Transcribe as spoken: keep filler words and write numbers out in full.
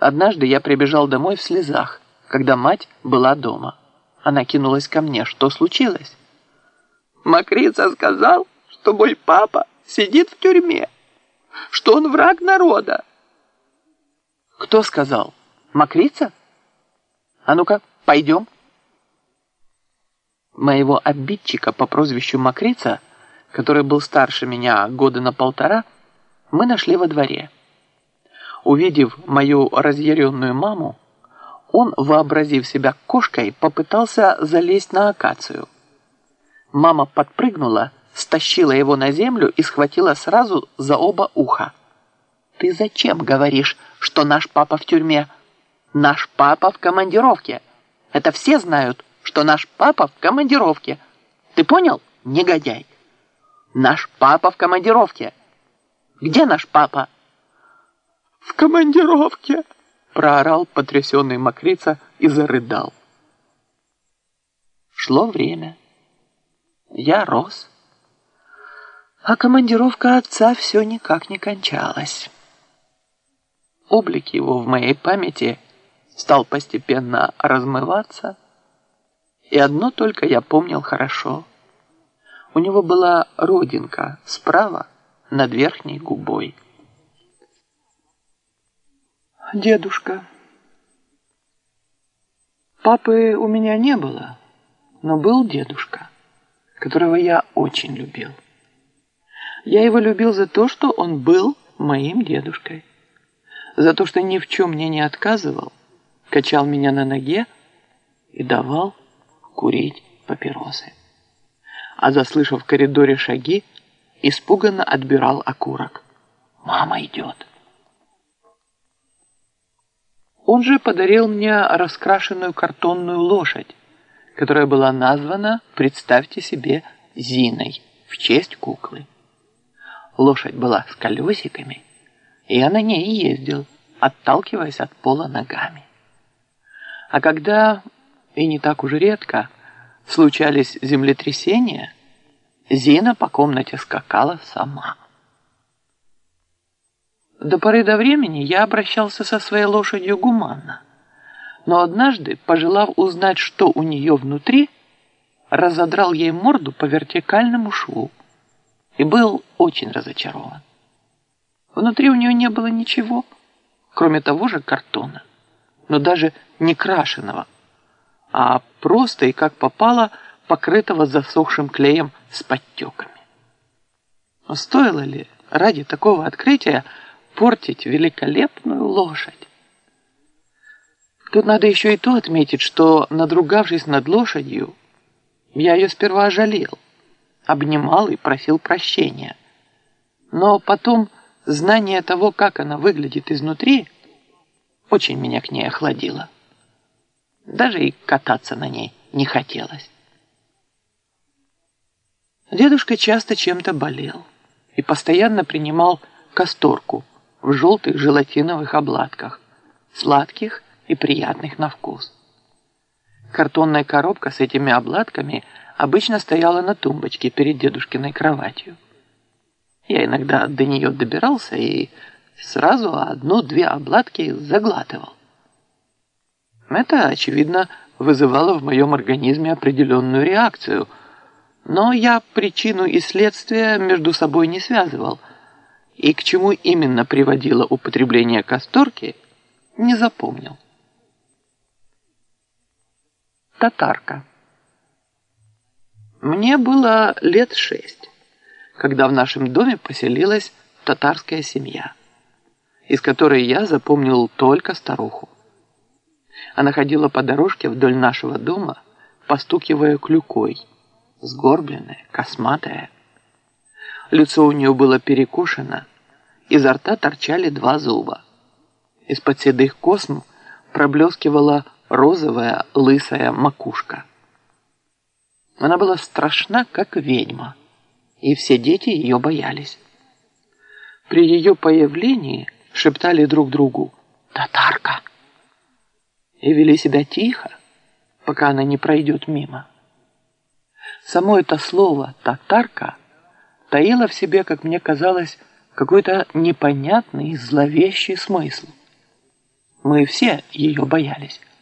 Однажды я прибежал домой в слезах, когда мать была дома. Она кинулась ко мне. Что случилось? Мокрица сказал, что мой папа сидит в тюрьме, что он враг народа. Кто сказал? Мокрица? А ну-ка, пойдем. Моего обидчика по прозвищу Мокрица, который был старше меня года на полтора, мы нашли во дворе. Увидев мою разъяренную маму, он, вообразив себя кошкой, попытался залезть на акацию. Мама подпрыгнула, стащила его на землю и схватила сразу за оба уха. «Ты зачем говоришь, что наш папа в тюрьме? Наш папа в командировке. Это все знают, что наш папа в командировке. Ты понял, негодяй? Наш папа в командировке. Где наш папа?» «В командировке!» — проорал потрясенный Мокрица и зарыдал. Шло время. Я рос. А командировка отца все никак не кончалась. Облик его в моей памяти стал постепенно размываться, и одно только я помнил хорошо. У него была родинка справа над верхней губой. Дедушка. Папы у меня не было, но был дедушка, которого я очень любил. Я его любил за то, что он был моим дедушкой, за то, что ни в чем мне не отказывал, качал меня на ноге и давал курить папиросы. А заслышав в коридоре шаги, испуганно отбирал окурок. «Мама идет». Он же подарил мне раскрашенную картонную лошадь, которая была названа, представьте себе, Зиной, в честь куклы. Лошадь была с колесиками, и я на ней ездил, отталкиваясь от пола ногами. А когда, и не так уж редко, случались землетрясения, Зина по комнате скакала сама. До поры до времени я обращался со своей лошадью гуманно, но однажды, пожелав узнать, что у нее внутри, разодрал ей морду по вертикальному шву и был очень разочарован. Внутри у нее не было ничего, кроме того же картона, но даже не крашеного, а просто и как попало покрытого засохшим клеем с подтеками. Но стоило ли ради такого открытия портить великолепную лошадь? Тут надо еще и то отметить, что, надругавшись над лошадью, я ее сперва жалел, обнимал и просил прощения. Но потом знание того, как она выглядит изнутри, очень меня к ней охладило. Даже и кататься на ней не хотелось. Дедушка часто чем-то болел и постоянно принимал касторку в желтых желатиновых обладках, сладких и приятных на вкус. Картонная коробка с этими обладками обычно стояла на тумбочке перед дедушкиной кроватью. Я иногда до нее добирался и сразу одну-две обладки заглатывал. Это, очевидно, вызывало в моем организме определенную реакцию, но я причину и следствие между собой не связывал, и к чему именно приводило употребление касторки, не запомнил. Татарка. Мне было лет шесть, когда в нашем доме поселилась татарская семья, из которой я запомнил только старуху. Она ходила по дорожке вдоль нашего дома, постукивая клюкой, сгорбленная, косматая. Лицо у нее было перекошено, изо рта торчали два зуба. Из-под седых косм проблескивала розовая лысая макушка. Она была страшна, как ведьма, и все дети ее боялись. При ее появлении шептали друг другу «Татарка!» и вели себя тихо, пока она не пройдет мимо. Само это слово «татарка» таило в себе, как мне казалось, какой-то непонятный, зловещий смысл. Мы все ее боялись.